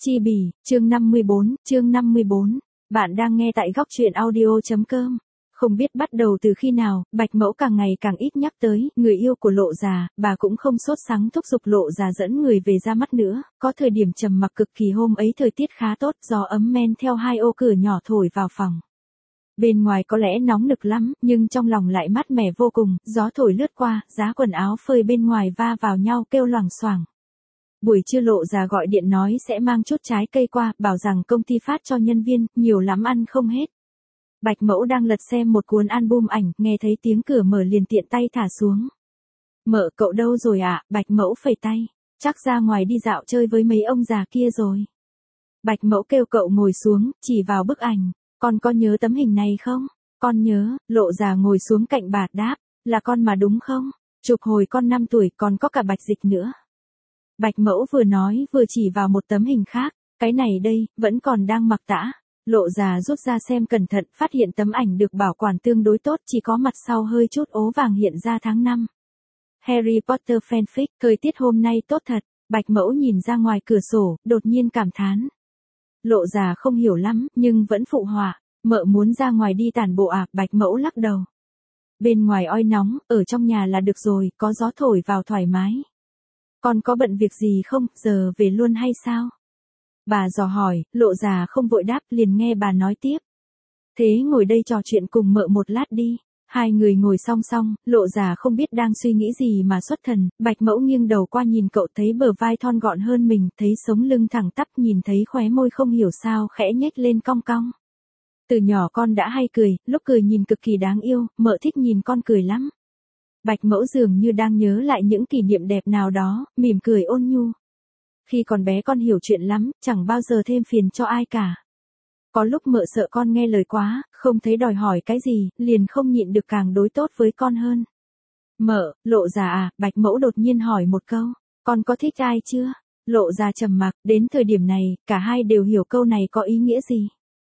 Chi bì, chương 54. Bạn đang nghe tại góc truyện audio.com. Không biết bắt đầu từ khi nào, Bạch Mẫu càng ngày càng ít nhắc tới người yêu của Lộ Già, bà cũng không sốt sắng thúc giục Lộ Già dẫn người về ra mắt nữa, có thời điểm trầm mặc cực kỳ. Hôm ấy thời tiết khá tốt, gió ấm men theo hai ô cửa nhỏ thổi vào phòng. Bên ngoài có lẽ nóng nực lắm, nhưng trong lòng lại mát mẻ vô cùng, gió thổi lướt qua, giá quần áo phơi bên ngoài va vào nhau kêu loảng xoảng. Buổi trưa Lộ Già gọi điện nói sẽ mang chút trái cây qua, bảo rằng công ty phát cho nhân viên, nhiều lắm ăn không hết. Bạch Mẫu đang lật xem một cuốn album ảnh, nghe thấy tiếng cửa mở liền tiện tay thả xuống. Mợ, cậu đâu rồi ạ? Bạch Mẫu phẩy tay. Chắc ra ngoài đi dạo chơi với mấy ông già kia rồi. Bạch Mẫu kêu cậu ngồi xuống, chỉ vào bức ảnh. Con có nhớ tấm hình này không? Con nhớ. Lộ Già ngồi xuống cạnh bà đáp. Là con mà đúng không? Chụp hồi con 5 tuổi, còn có cả Bạch Dịch nữa. Bạch Mẫu vừa nói vừa chỉ vào một tấm hình khác. Cái này đây, vẫn còn đang mặc tã. Lộ Già rút ra xem cẩn thận, phát hiện tấm ảnh được bảo quản tương đối tốt, chỉ có mặt sau hơi chút ố vàng hiện ra tháng 5. Harry Potter fanfic, thời tiết hôm nay tốt thật. Bạch Mẫu nhìn ra ngoài cửa sổ, đột nhiên cảm thán. Lộ Già không hiểu lắm, nhưng vẫn phụ họa. Mợ muốn ra ngoài đi tản bộ à? Bạch Mẫu lắc đầu. Bên ngoài oi nóng, ở trong nhà là được rồi, có gió thổi vào thoải mái. Con có bận việc gì không, giờ về luôn hay sao? Bà dò hỏi, Lộ Già không vội đáp, liền nghe bà nói tiếp. Thế ngồi đây trò chuyện cùng mợ một lát đi. Hai người ngồi song song, Lộ Già không biết đang suy nghĩ gì mà xuất thần. Bạch Mẫu nghiêng đầu qua nhìn cậu, thấy bờ vai thon gọn hơn mình, thấy sống lưng thẳng tắp, nhìn thấy khóe môi không hiểu sao khẽ nhếch lên cong cong. Từ nhỏ con đã hay cười, lúc cười nhìn cực kỳ đáng yêu, mợ thích nhìn con cười lắm. Bạch Mẫu dường như đang nhớ lại những kỷ niệm đẹp nào đó, mỉm cười ôn nhu. Khi còn bé con hiểu chuyện lắm, chẳng bao giờ thêm phiền cho ai cả. Có lúc mợ sợ con nghe lời quá, không thấy đòi hỏi cái gì, liền không nhịn được càng đối tốt với con hơn. Mợ, Lộ Già à? Bạch Mẫu đột nhiên hỏi một câu, con có thích ai chưa? Lộ Già trầm mặc, đến thời điểm này, cả hai đều hiểu câu này có ý nghĩa gì.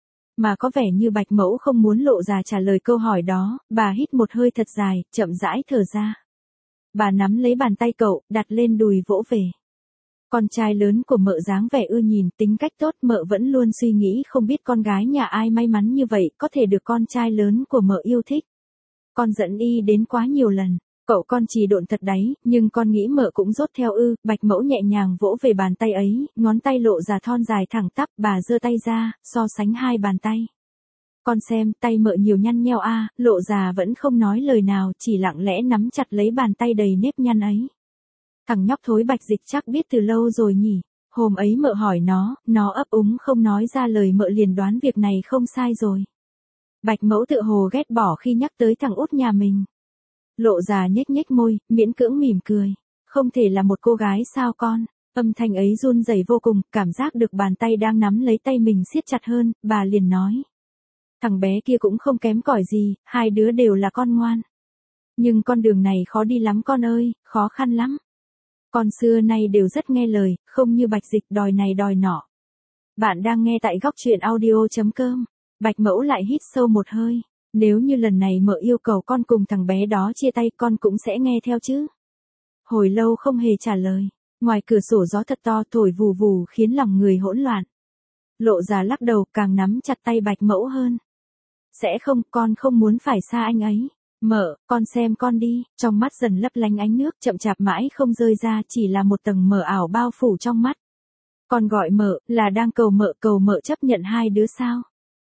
Mà có vẻ như Bạch Mẫu không muốn Lộ Già trả lời câu hỏi đó, bà hít một hơi thật dài, chậm rãi thở ra. Bà nắm lấy bàn tay cậu, đặt lên đùi vỗ về. Con trai lớn của mợ dáng vẻ ưa nhìn, tính cách tốt, mợ vẫn luôn suy nghĩ không biết con gái nhà ai may mắn như vậy, có thể được con trai lớn của mợ yêu thích. Con dẫn y đến quá nhiều lần, cậu con chỉ độn thật đấy, nhưng con nghĩ mợ cũng dốt theo ư. Bạch Mẫu nhẹ nhàng vỗ về bàn tay ấy, ngón tay Lộ Già thon dài thẳng tắp, bà giơ tay ra, so sánh hai bàn tay. Con xem, tay mợ nhiều nhăn nheo a. Lộ Già vẫn không nói lời nào, chỉ lặng lẽ nắm chặt lấy bàn tay đầy nếp nhăn ấy. Thằng nhóc thối Bạch Dịch chắc biết từ lâu rồi nhỉ. Hôm ấy mợ hỏi nó ấp úng không nói ra lời, mợ liền đoán việc này không sai rồi. Bạch Mẫu tựa hồ ghét bỏ khi nhắc tới thằng út nhà mình. Lộ Già nhếch nhếch môi, miễn cưỡng mỉm cười. Không thể là một cô gái sao con? Âm thanh ấy run rẩy vô cùng, cảm giác được bàn tay đang nắm lấy tay mình siết chặt hơn, bà liền nói. Thằng bé kia cũng không kém cỏi gì, hai đứa đều là con ngoan. Nhưng con đường này khó đi lắm con ơi, khó khăn lắm. Con xưa nay đều rất nghe lời, không như Bạch Dịch đòi này đòi nọ. Bạn đang nghe tại góc truyện audio.com. Bạch Mẫu lại hít sâu một hơi. Nếu như lần này mợ yêu cầu con cùng thằng bé đó chia tay, con cũng sẽ nghe theo chứ. Hồi lâu không hề trả lời. Ngoài cửa sổ gió thật to thổi vù vù khiến lòng người hỗn loạn. Lộ Già lắc đầu, càng nắm chặt tay Bạch Mẫu hơn. Sẽ không, con không muốn phải xa anh ấy. Mợ, con xem con đi. Trong mắt dần lấp lánh ánh nước, chậm chạp mãi không rơi ra, chỉ là một tầng mờ ảo bao phủ trong mắt. Con gọi mợ, là đang cầu mợ chấp nhận hai đứa sao?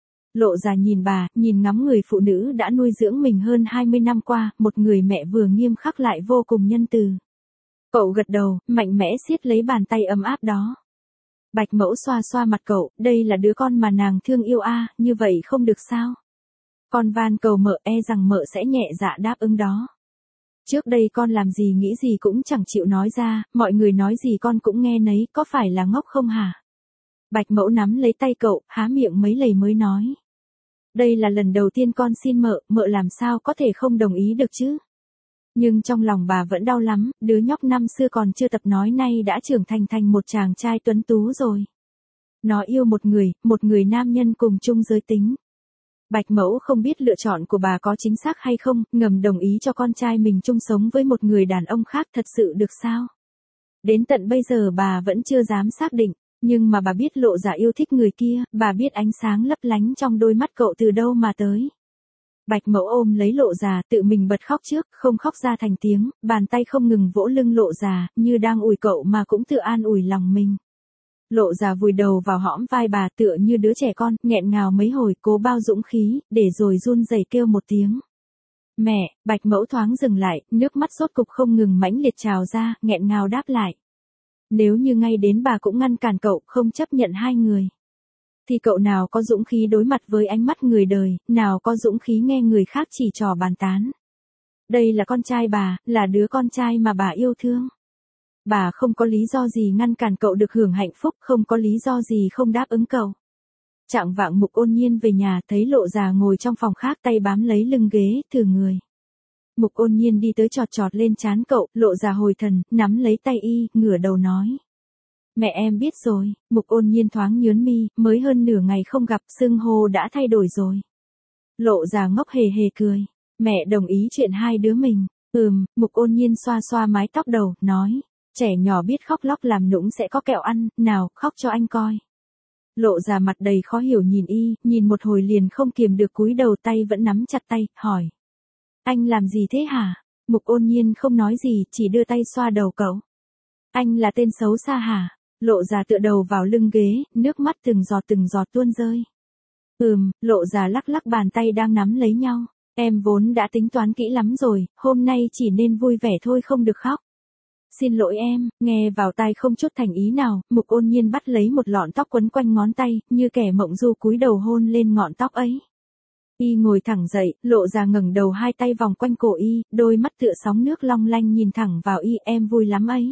Lộ Già nhìn bà, nhìn ngắm người phụ nữ đã nuôi dưỡng mình hơn 20 năm qua, một người mẹ vừa nghiêm khắc lại vô cùng nhân từ. Cậu gật đầu, mạnh mẽ siết lấy bàn tay ấm áp đó. Bạch Mẫu xoa xoa mặt cậu, đây là đứa con mà nàng thương yêu a, như vậy không được sao? Con van cầu mợ, e rằng mợ sẽ nhẹ dạ đáp ứng đó. Trước đây con làm gì nghĩ gì cũng chẳng chịu nói ra, mọi người nói gì con cũng nghe nấy, có phải là ngốc không hả? Bạch Mẫu nắm lấy tay cậu, há miệng mấy lời mới nói. Đây là lần đầu tiên con xin mợ làm sao có thể không đồng ý được chứ? Nhưng trong lòng bà vẫn đau lắm, đứa nhóc năm xưa còn chưa tập nói nay đã trưởng thành một chàng trai tuấn tú rồi. Nó yêu một người nam nhân cùng chung giới tính. Bạch Mẫu không biết lựa chọn của bà có chính xác hay không, ngầm đồng ý cho con trai mình chung sống với một người đàn ông khác, thật sự được sao? Đến tận bây giờ bà vẫn chưa dám xác định. Nhưng mà bà biết Lộ Già yêu thích người kia, bà biết ánh sáng lấp lánh trong đôi mắt cậu từ đâu mà tới. Bạch Mẫu ôm lấy Lộ Già, tự mình bật khóc trước, không khóc ra thành tiếng, bàn tay không ngừng vỗ lưng Lộ Già, như đang ủi cậu mà cũng tự an ủi lòng mình. Lộ Già vùi đầu vào hõm vai bà tựa như đứa trẻ con, nghẹn ngào mấy hồi, cố bao dũng khí, để rồi run rẩy kêu một tiếng. Mẹ. Bạch Mẫu thoáng dừng lại, nước mắt rốt cục không ngừng mãnh liệt trào ra, nghẹn ngào đáp lại. Nếu như ngay đến bà cũng ngăn cản cậu, không chấp nhận hai người, thì cậu nào có dũng khí đối mặt với ánh mắt người đời, nào có dũng khí nghe người khác chỉ trỏ bàn tán. Đây là con trai bà, là đứa con trai mà bà yêu thương. Bà không có lý do gì ngăn cản cậu được hưởng hạnh phúc, không có lý do gì không đáp ứng cậu. Chạng vạng Mục Ôn Nhiên về nhà, thấy Lộ Già ngồi trong phòng khác, tay bám lấy lưng ghế, thử người. Mục Ôn Nhiên đi tới chọt chọt lên trán cậu, Lộ Già hồi thần, nắm lấy tay y, ngửa đầu nói. Mẹ em biết rồi. Mục Ôn Nhiên thoáng nhướng mi, mới hơn nửa ngày không gặp, xưng hô đã thay đổi rồi. Lộ Già ngốc hề hề cười. Mẹ đồng ý chuyện hai đứa mình. Mục Ôn Nhiên xoa xoa mái tóc đầu, nói. Trẻ nhỏ biết khóc lóc làm nũng sẽ có kẹo ăn, nào, khóc cho anh coi. Lộ Già mặt đầy khó hiểu nhìn y, nhìn một hồi liền không kiềm được cúi đầu, tay vẫn nắm chặt tay, hỏi. Anh làm gì thế hả? Mục Ôn Nhiên không nói gì, chỉ đưa tay xoa đầu cậu. Anh là tên xấu xa hả? Lộ Già tựa đầu vào lưng ghế, nước mắt từng giọt tuôn rơi. Lộ Già lắc lắc bàn tay đang nắm lấy nhau. Em vốn đã tính toán kỹ lắm rồi, hôm nay chỉ nên vui vẻ thôi không được khóc. Xin lỗi em. Nghe vào tai không chút thành ý nào, Mục Ôn Nhiên bắt lấy một lọn tóc quấn quanh ngón tay, như kẻ mộng du cúi đầu hôn lên ngọn tóc ấy. Y ngồi thẳng dậy, Lộ Già ngẩng đầu, hai tay vòng quanh cổ y, đôi mắt tựa sóng nước long lanh nhìn thẳng vào y. Em vui lắm ấy.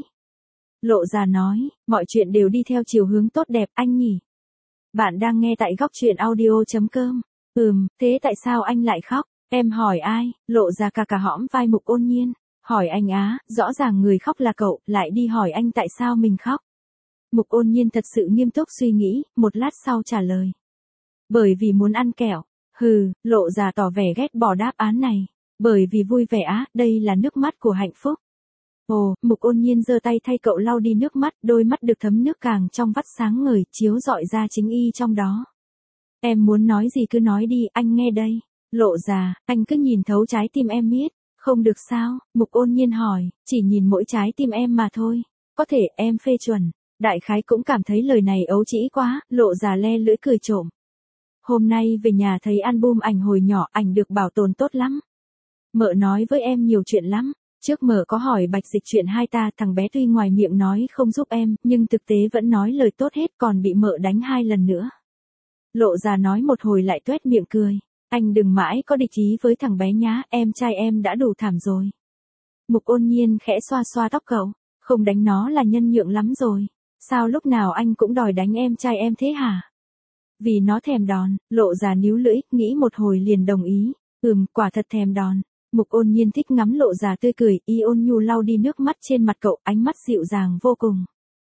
Lộ Già nói, mọi chuyện đều đi theo chiều hướng tốt đẹp anh nhỉ. Bạn đang nghe tại góc truyện audio.com. Thế tại sao anh lại khóc? Em hỏi ai? Lộ Già cả hõm vai Mục Ôn Nhiên. Hỏi anh á, rõ ràng người khóc là cậu, lại đi hỏi anh tại sao mình khóc. Mục Ôn Nhiên thật sự nghiêm túc suy nghĩ, một lát sau trả lời. Bởi vì muốn ăn kẹo. Lộ Già tỏ vẻ ghét bỏ đáp án này. Bởi vì vui vẻ á, đây là nước mắt của hạnh phúc. Ồ, Mục Ôn Nhiên giơ tay thay cậu lau đi nước mắt, đôi mắt được thấm nước càng trong vắt sáng ngời, chiếu rọi ra chính y trong đó. Em muốn nói gì cứ nói đi, anh nghe đây. Lộ Già, anh cứ nhìn thấu trái tim em miết. Không được sao? Mục Ôn Nhiên hỏi, chỉ nhìn mỗi trái tim em mà thôi. Có thể em phê chuẩn. Đại khái cũng cảm thấy lời này ấu trĩ quá, Lộ Già le lưỡi cười trộm. Hôm nay về nhà thấy album ảnh hồi nhỏ, ảnh được bảo tồn tốt lắm. Mợ nói với em nhiều chuyện lắm. Trước mợ có hỏi Bạch Dịch chuyện hai ta, thằng bé tuy ngoài miệng nói không giúp em, nhưng thực tế vẫn nói lời tốt hết, còn bị mợ đánh 2 lần nữa. Lộ Già nói một hồi lại tuét miệng cười. Anh đừng mãi có địch ý với thằng bé nhá, em trai em đã đủ thảm rồi. Mục Ôn Nhiên khẽ xoa xoa tóc cậu. Không đánh nó là nhân nhượng lắm rồi. Sao lúc nào anh cũng đòi đánh em trai em thế hả? Vì nó thèm đòn. Lộ Già níu lưỡi, nghĩ một hồi liền đồng ý. Quả thật thèm đòn. Mục Ôn Nhiên thích ngắm Lộ Già tươi cười, y ôn nhu lau đi nước mắt trên mặt cậu, ánh mắt dịu dàng vô cùng.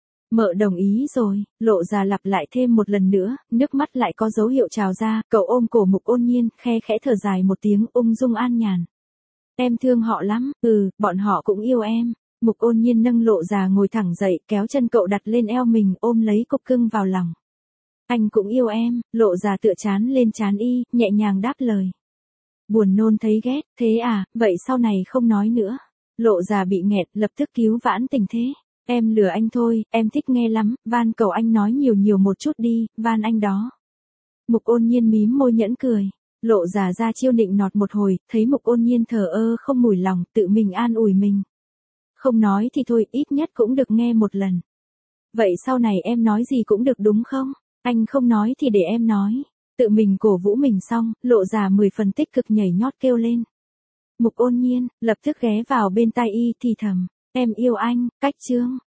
Mợ đồng ý rồi. Lộ Già lặp lại thêm một lần nữa, nước mắt lại có dấu hiệu trào ra, cậu ôm cổ Mục Ôn Nhiên, khe khẽ thở dài một tiếng, ung dung an nhàn. Em thương họ lắm. Bọn họ cũng yêu em. Mục Ôn Nhiên nâng Lộ Già ngồi thẳng dậy, kéo chân cậu đặt lên eo mình, ôm lấy cục cưng vào lòng. Anh cũng yêu em. Lộ Già tựa trán lên trán y, nhẹ nhàng đáp lời. Buồn nôn thấy ghét, thế à, vậy sau này không nói nữa. Lộ Già bị nghẹt, lập tức cứu vãn tình thế. Em lừa anh thôi, em thích nghe lắm, van cầu anh nói nhiều một chút đi, van anh đó. Mục Ôn Nhiên mím môi nhẫn cười. Lộ Già ra chiêu nịnh nọt một hồi, thấy Mục Ôn Nhiên thờ ơ không mùi lòng, tự mình an ủi mình. Không nói thì thôi, ít nhất cũng được nghe một lần. Vậy sau này em nói gì cũng được đúng không? Anh không nói thì để em nói. Tự mình cổ vũ mình xong, Lộ Già 10 phần tích cực nhảy nhót kêu lên. Mục Ôn Nhiên lập tức ghé vào bên tai y thì thầm. Em yêu anh. Cách chương.